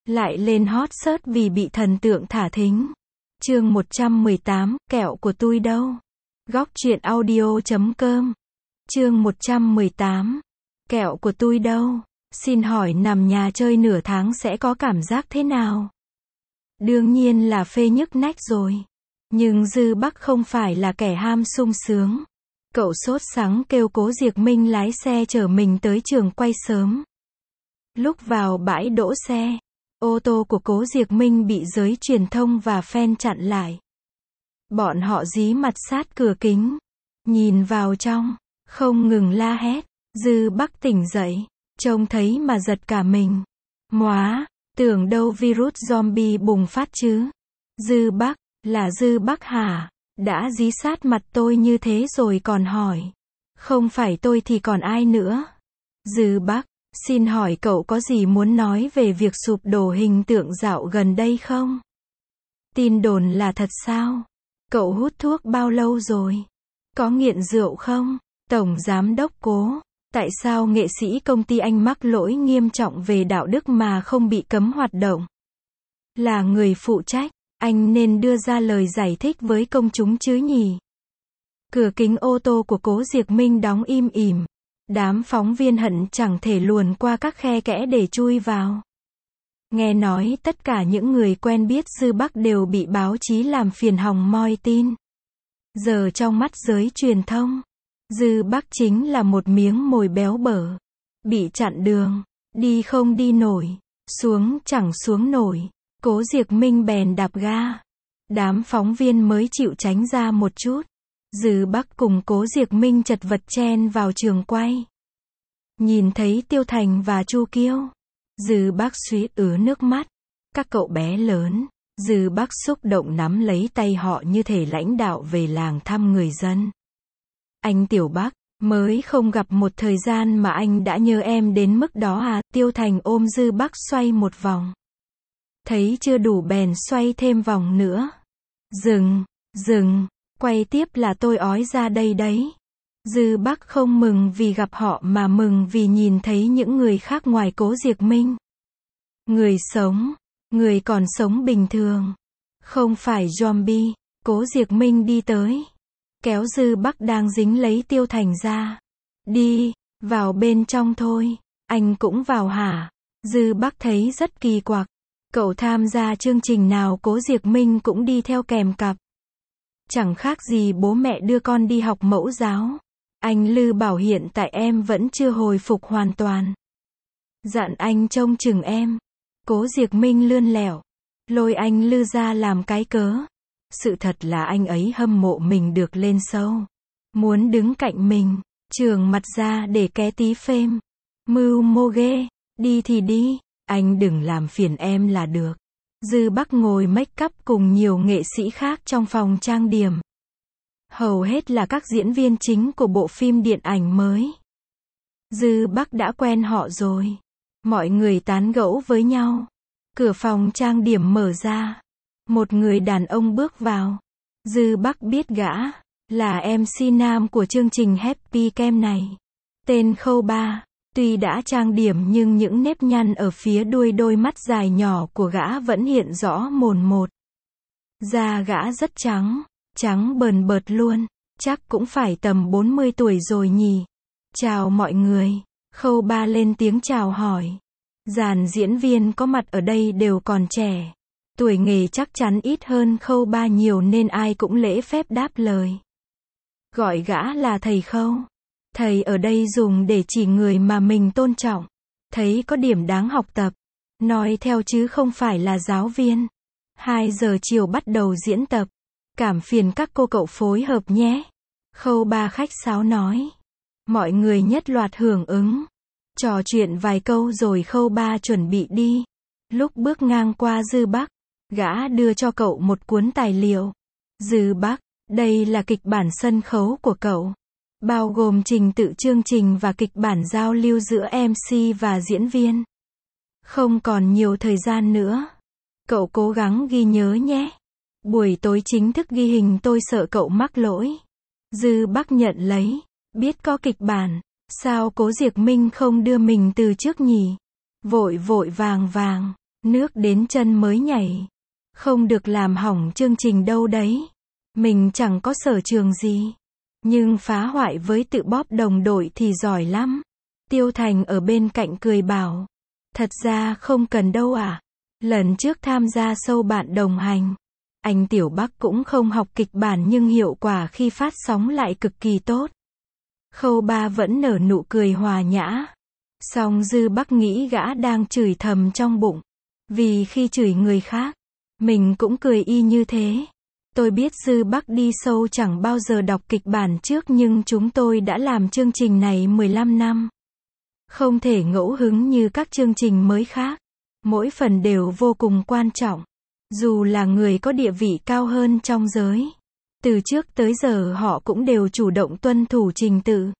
lại lên hot search vì bị thần tượng thả thính. Chương 118, kẹo của tui đâu? Góc truyện audio.com. Chương 118, kẹo của tui đâu? Xin hỏi nằm nhà chơi nửa tháng sẽ có cảm giác thế nào? Đương nhiên là phê nhức nách rồi. Nhưng Dư Bắc không phải là kẻ ham sung sướng. Cậu sốt sắng kêu Cố Diệc Minh lái xe chở mình tới trường quay sớm. Lúc vào bãi đỗ xe, ô tô của Cố Diệc Minh bị giới truyền thông và fan chặn lại. Bọn họ dí mặt sát cửa kính, nhìn vào trong, không ngừng la hét. Dư Bắc tỉnh dậy, trông thấy mà giật cả mình. Móa, tưởng đâu virus zombie bùng phát chứ. Dư Bắc, là Dư Bắc hả? Đã dí sát mặt tôi như thế rồi còn hỏi. Không phải tôi thì còn ai nữa? Dư Bắc, xin hỏi cậu có gì muốn nói về việc sụp đổ hình tượng dạo gần đây không? Tin đồn là thật sao? Cậu hút thuốc bao lâu rồi? Có nghiện rượu không? Tổng giám đốc Cố, tại sao nghệ sĩ công ty anh mắc lỗi nghiêm trọng về đạo đức mà không bị cấm hoạt động? Là người phụ trách, anh nên đưa ra lời giải thích với công chúng chứ nhỉ? Cửa kính ô tô của Cố Diệc Minh đóng im ỉm. Đám phóng viên hận chẳng thể luồn qua các khe kẽ để chui vào. Nghe nói tất cả những người quen biết Dư Bắc đều bị báo chí làm phiền hòng moi tin. Giờ trong mắt giới truyền thông, Dư Bắc chính là một miếng mồi béo bở. Bị chặn đường, đi không đi nổi, xuống chẳng xuống nổi. Cố Diệc Minh bèn đạp ga. Đám phóng viên mới chịu tránh ra một chút. Dư Bắc cùng Cố Diệc Minh chật vật chen vào trường quay. Nhìn thấy Tiêu Thành và Chu Kiêu, Dư Bắc suýt ứa nước mắt. Các cậu bé lớn, Dư Bắc xúc động nắm lấy tay họ như thể lãnh đạo về làng thăm người dân. Anh Tiểu Bắc, mới không gặp một thời gian mà anh đã nhớ em đến mức đó à? Tiêu Thành ôm Dư Bắc xoay một vòng. Thấy chưa đủ bèn xoay thêm vòng nữa. Dừng, quay tiếp là tôi ói ra đây đấy. Dư Bắc không mừng vì gặp họ mà mừng vì nhìn thấy những người khác ngoài Cố Diệc Minh. Người còn sống bình thường. Không phải zombie. Cố Diệc Minh đi tới, kéo Dư Bắc đang dính lấy Tiêu Thành ra. Đi, vào bên trong thôi. Anh cũng vào hả? Dư Bắc thấy rất kỳ quặc. Cậu tham gia chương trình nào Cố Diệc Minh cũng đi theo kèm cặp. Chẳng khác gì bố mẹ đưa con đi học mẫu giáo. Anh Lư bảo hiện tại em vẫn chưa hồi phục hoàn toàn. Dặn anh trông chừng em. Cố Diệc Minh lươn lẹo, lôi anh Lư ra làm cái cớ. Sự thật là anh ấy hâm mộ mình được lên show. Muốn đứng cạnh mình, trường mặt ra để ké tí phêm. Mưu mô ghê, đi thì đi, anh đừng làm phiền em là được. Dư Bắc ngồi make up cùng nhiều nghệ sĩ khác trong phòng trang điểm. Hầu hết là các diễn viên chính của bộ phim điện ảnh mới. Dư Bắc đã quen họ rồi. Mọi người tán gẫu với nhau. Cửa phòng trang điểm mở ra. Một người đàn ông bước vào. Dư Bắc biết gã là MC nam của chương trình Happy Cam này. Tên Khâu Ba. Tuy đã trang điểm nhưng những nếp nhăn ở phía đuôi đôi mắt dài nhỏ của gã vẫn hiện rõ mồn một. Da gã rất trắng bờn bợt luôn. Chắc cũng phải tầm 40 tuổi rồi nhỉ. Chào mọi người. Khâu Ba lên tiếng chào hỏi. Dàn diễn viên có mặt ở đây đều còn trẻ. Tuổi nghề chắc chắn ít hơn Khâu Ba nhiều nên ai cũng lễ phép đáp lời. Gọi gã là thầy Khâu. Thầy ở đây dùng để chỉ người mà mình tôn trọng. Thấy có điểm đáng học tập. Nói theo chứ không phải là giáo viên. 2 giờ chiều bắt đầu diễn tập. Cảm phiền các cô cậu phối hợp nhé. Khâu Ba khách sáo nói. Mọi người nhất loạt hưởng ứng. Trò chuyện vài câu rồi Khâu Ba chuẩn bị đi. Lúc bước ngang qua Dư Bắc, gã đưa cho cậu một cuốn tài liệu. Dư Bắc, đây là kịch bản sân khấu của cậu. Bao gồm trình tự chương trình và kịch bản giao lưu giữa MC và diễn viên. Không còn nhiều thời gian nữa. Cậu cố gắng ghi nhớ nhé. Buổi tối chính thức ghi hình tôi sợ cậu mắc lỗi. Dư Bắc nhận lấy. Biết có kịch bản. Sao Cố Diệc Minh không đưa mình từ trước nhỉ? Vội vàng. Nước đến chân mới nhảy. Không được làm hỏng chương trình đâu đấy. Mình chẳng có sở trường gì. Nhưng phá hoại với tự bóp đồng đội thì giỏi lắm. Tiêu Thành ở bên cạnh cười bảo. Thật ra không cần đâu à. Lần trước tham gia show bạn đồng hành. Anh Tiểu Bắc cũng không học kịch bản nhưng hiệu quả khi phát sóng lại cực kỳ tốt. Khâu Ba vẫn nở nụ cười hòa nhã. Song Dư Bắc nghĩ gã đang chửi thầm trong bụng. Vì khi chửi người khác, mình cũng cười y như thế. Tôi biết Dư Bắc đi show chẳng bao giờ đọc kịch bản trước nhưng chúng tôi đã làm chương trình này 15 năm. Không thể ngẫu hứng như các chương trình mới khác. Mỗi phần đều vô cùng quan trọng. Dù là người có địa vị cao hơn trong giới. Từ trước tới giờ họ cũng đều chủ động tuân thủ trình tự.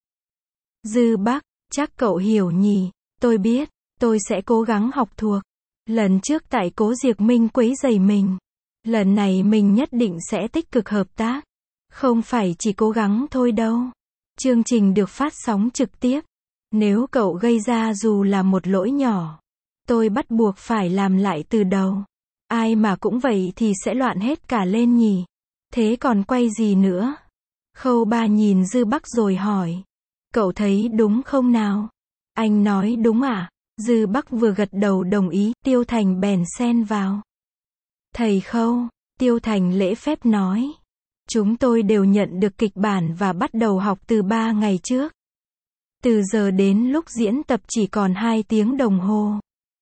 Dư Bắc, chắc cậu hiểu nhỉ, tôi biết, tôi sẽ cố gắng học thuộc. Lần trước tại Cố Diệc Minh quấy rầy mình. Lần này mình nhất định sẽ tích cực hợp tác. Không phải chỉ cố gắng thôi đâu. Chương trình được phát sóng trực tiếp. Nếu cậu gây ra dù là một lỗi nhỏ, tôi bắt buộc phải làm lại từ đầu. Ai mà cũng vậy thì sẽ loạn hết cả lên nhỉ. Thế còn quay gì nữa? Khâu Ba nhìn Dư Bắc rồi hỏi. Cậu thấy đúng không nào? Anh nói đúng à? Dư Bắc vừa gật đầu đồng ý, Tiêu Thành bèn xen vào. Thầy Khâu, Tiêu Thành lễ phép nói. Chúng tôi đều nhận được kịch bản và bắt đầu học từ 3 ngày trước. Từ giờ đến lúc diễn tập chỉ còn 2 tiếng đồng hồ.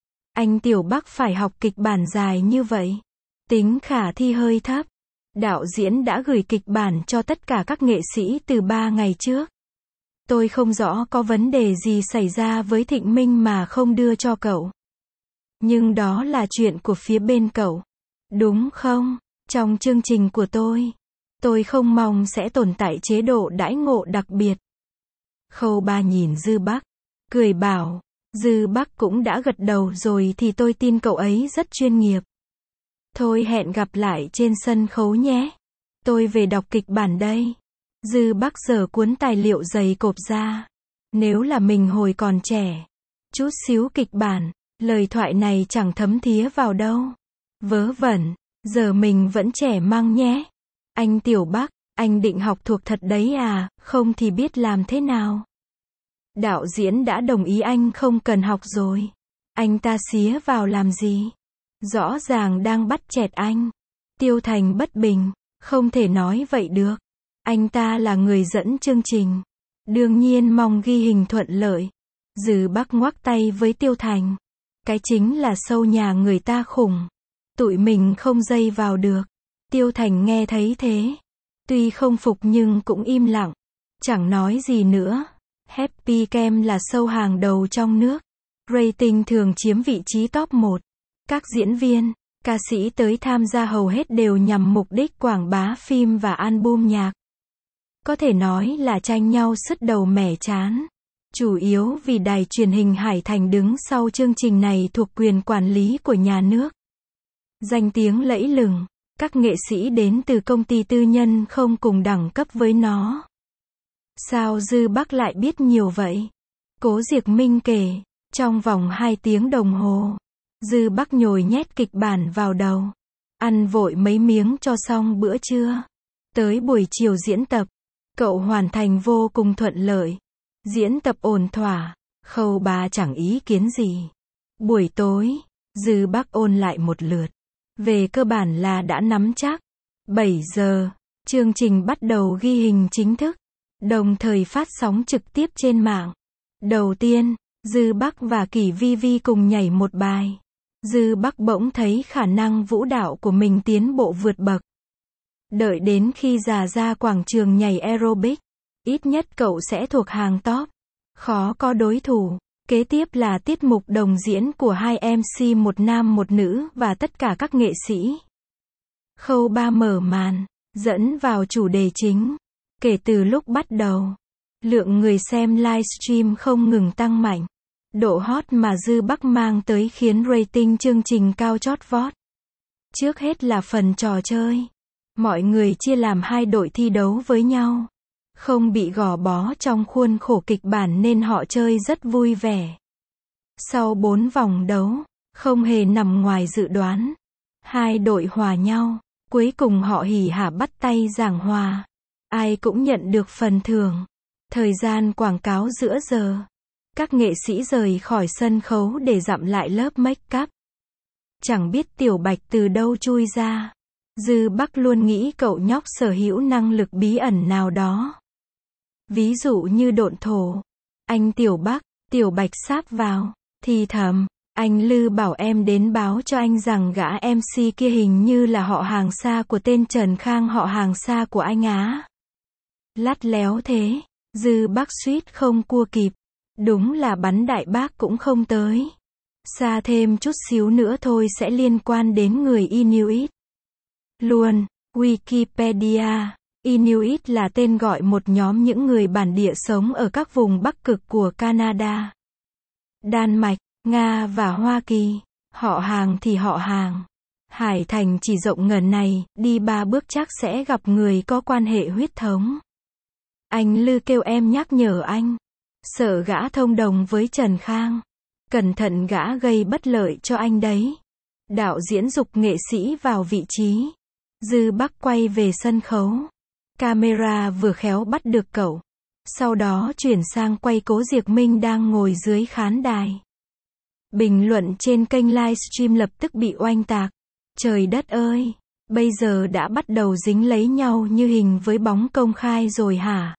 Anh Tiểu Bắc phải học kịch bản dài như vậy. Tính khả thi hơi thấp. Đạo diễn đã gửi kịch bản cho tất cả các nghệ sĩ từ 3 ngày trước. Tôi không rõ có vấn đề gì xảy ra với Thịnh Minh mà không đưa cho cậu. Nhưng đó là chuyện của phía bên cậu. Đúng không? Trong chương trình của tôi không mong sẽ tồn tại chế độ đãi ngộ đặc biệt. Khâu Ba nhìn Dư Bắc, cười bảo. Dư Bắc cũng đã gật đầu rồi thì tôi tin cậu ấy rất chuyên nghiệp. Thôi hẹn gặp lại trên sân khấu nhé. Tôi về đọc kịch bản đây. Dư Bắc giở cuốn tài liệu dày cộp ra. Nếu là mình hồi còn trẻ, chút xíu kịch bản, lời thoại này chẳng thấm thía vào đâu. Vớ vẩn, giờ mình vẫn trẻ măng nhé. Anh Tiểu Bắc, anh định học thuộc thật đấy à, không thì biết làm thế nào. Đạo diễn đã đồng ý anh không cần học rồi. Anh ta xía vào làm gì? Rõ ràng đang bắt chẹt anh. Tiêu Thành bất bình, không thể nói vậy được. Anh ta là người dẫn chương trình. Đương nhiên mong ghi hình thuận lợi. Dư Bắc ngoắc tay với Tiêu Thành. Cái chính là show nhà người ta khủng. Tụi mình không dây vào được. Tiêu Thành nghe thấy thế. Tuy không phục nhưng cũng im lặng. Chẳng nói gì nữa. Happy Camp là show hàng đầu trong nước. Rating thường chiếm vị trí top 1. Các diễn viên, ca sĩ tới tham gia hầu hết đều nhằm mục đích quảng bá phim và album nhạc. Có thể nói là tranh nhau sứt đầu mẻ trán. Chủ yếu vì đài truyền hình Hải Thành đứng sau chương trình này thuộc quyền quản lý của nhà nước. Danh tiếng lẫy lừng, các nghệ sĩ đến từ công ty tư nhân không cùng đẳng cấp với nó. Sao Dư Bắc lại biết nhiều vậy? Cố Diệc Minh kể, trong vòng 2 tiếng đồng hồ, Dư Bắc nhồi nhét kịch bản vào đầu. Ăn vội mấy miếng cho xong bữa trưa. Tới buổi chiều diễn tập, cậu hoàn thành vô cùng thuận lợi. Diễn tập ổn thỏa, Khâu Ba chẳng ý kiến gì. Buổi tối, Dư Bắc ôn lại một lượt. Về cơ bản là đã nắm chắc. 7 giờ, chương trình bắt đầu ghi hình chính thức, đồng thời phát sóng trực tiếp trên mạng. Đầu tiên, Dư Bắc và Kỷ Vi Vi cùng nhảy một bài. Dư Bắc bỗng thấy khả năng vũ đạo của mình tiến bộ vượt bậc. Đợi đến khi già ra quảng trường nhảy aerobic, ít nhất cậu sẽ thuộc hàng top. Khó có đối thủ. Kế tiếp là tiết mục đồng diễn của 2 MC một nam một nữ và tất cả các nghệ sĩ. Khâu Ba mở màn, dẫn vào chủ đề chính. Kể từ lúc bắt đầu, lượng người xem livestream không ngừng tăng mạnh. Độ hot mà Dư Bắc mang tới khiến rating chương trình cao chót vót. Trước hết là phần trò chơi. Mọi người chia làm 2 đội thi đấu với nhau. Không bị gò bó trong khuôn khổ kịch bản nên họ chơi rất vui vẻ. Sau 4 vòng đấu, Không hề nằm ngoài dự đoán. Hai đội hòa nhau. Cuối cùng họ hỉ hả bắt tay giảng hòa. Ai cũng nhận được phần thưởng. Thời gian quảng cáo giữa giờ. Các nghệ sĩ rời khỏi sân khấu để dặm lại lớp make up. Chẳng biết Tiểu Bạch từ đâu chui ra. Dư Bắc luôn nghĩ cậu nhóc sở hữu năng lực bí ẩn nào đó. Ví dụ như độn thổ. Anh Tiểu Bắc, Tiểu Bạch sáp vào, thì thầm, anh Lư bảo em đến báo cho anh rằng gã MC kia hình như là họ hàng xa của tên Trần Khang, họ hàng xa của anh á. Lắt léo thế, Dư Bắc suýt không cua kịp. Đúng là bắn đại bác cũng không tới. Xa thêm chút xíu nữa thôi sẽ liên quan đến người Inuit. Luôn, Wikipedia, Inuit là tên gọi một nhóm những người bản địa sống ở các vùng Bắc Cực của Canada, Đan Mạch, Nga và Hoa Kỳ. Họ hàng thì họ hàng. Hải Thành chỉ rộng ngần này, đi 3 bước chắc sẽ gặp người có quan hệ huyết thống. Anh Lư kêu em nhắc nhở anh. Sợ gã thông đồng với Trần Khang. Cẩn thận gã gây bất lợi cho anh đấy. Đạo diễn giục nghệ sĩ vào vị trí. Dư Bắc quay về sân khấu. Camera vừa khéo bắt được cậu. Sau đó chuyển sang quay Cố Diệc Minh đang ngồi dưới khán đài. Bình luận trên kênh livestream lập tức bị oanh tạc. Trời đất ơi, bây giờ đã bắt đầu dính lấy nhau như hình với bóng công khai rồi hả?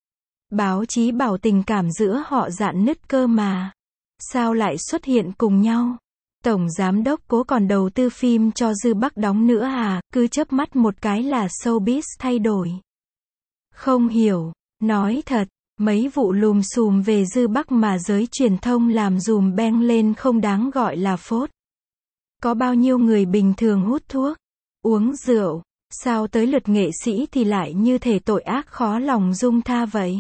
Báo chí bảo tình cảm giữa họ rạn nứt cơ mà. Sao lại xuất hiện cùng nhau? Tổng giám đốc Cố còn đầu tư phim cho Dư Bắc đóng nữa à? Cứ chớp mắt một cái là showbiz thay đổi. Không hiểu, nói thật, mấy vụ lùm xùm về Dư Bắc mà giới truyền thông làm dùm beng lên không đáng gọi là phốt. Có bao nhiêu người bình thường hút thuốc, uống rượu, sao tới lượt nghệ sĩ thì lại như thể tội ác khó lòng dung tha vậy?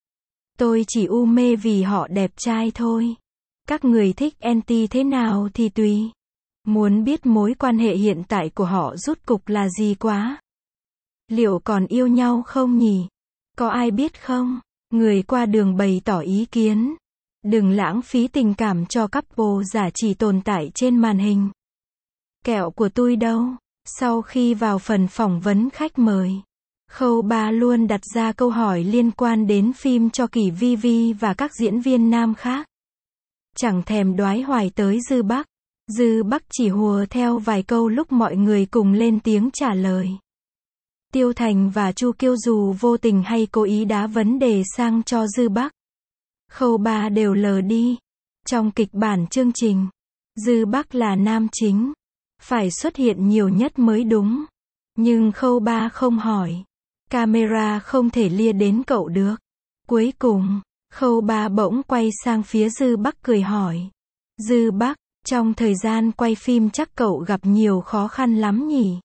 Tôi chỉ u mê vì họ đẹp trai thôi. Các người thích anti thế nào thì tùy. Muốn biết mối quan hệ hiện tại của họ rốt cục là gì quá? Liệu còn yêu nhau không nhỉ? Có ai biết không? Người qua đường bày tỏ ý kiến. Đừng lãng phí tình cảm cho couple giả chỉ tồn tại trên màn hình. Kẹo của tôi đâu? Sau khi vào phần phỏng vấn khách mời, Khâu Ba luôn đặt ra câu hỏi liên quan đến phim cho Kỷ Vi Vi và các diễn viên nam khác. Chẳng thèm đoái hoài tới Dư Bắc. Dư Bắc chỉ hùa theo vài câu lúc mọi người cùng lên tiếng trả lời. Tiêu Thành và Chu Kiêu dù vô tình hay cố ý đá vấn đề sang cho Dư Bắc. Khâu Ba đều lờ đi. Trong kịch bản chương trình, Dư Bắc là nam chính, phải xuất hiện nhiều nhất mới đúng. Nhưng Khâu Ba không hỏi. Camera không thể lia đến cậu được. Cuối cùng, Khâu Ba bỗng quay sang phía Dư Bắc cười hỏi. Dư Bắc, trong thời gian quay phim chắc cậu gặp nhiều khó khăn lắm nhỉ?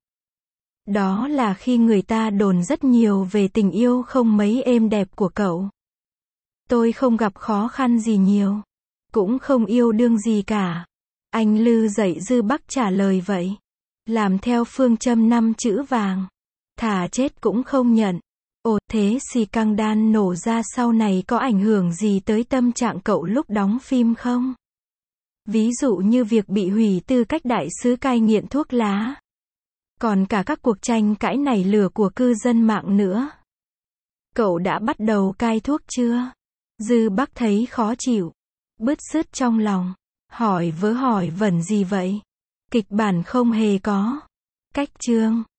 Đó là khi người ta đồn rất nhiều về tình yêu không mấy êm đẹp của cậu. Tôi không gặp khó khăn gì nhiều. Cũng không yêu đương gì cả. Anh Lư dạy Dư Bắc trả lời vậy. Làm theo phương châm 5 chữ vàng. Thà chết cũng không nhận. Ồ, thế xì căng đan nổ ra sau này có ảnh hưởng gì tới tâm trạng cậu lúc đóng phim không? Ví dụ như việc bị hủy tư cách đại sứ cai nghiện thuốc lá. Còn cả các cuộc tranh cãi nảy lửa của cư dân mạng nữa. Cậu đã bắt đầu cai thuốc chưa? Dư Bắc thấy khó chịu, bứt rứt trong lòng. Hỏi vớ hỏi vẩn gì vậy? Kịch bản không hề có cách chương.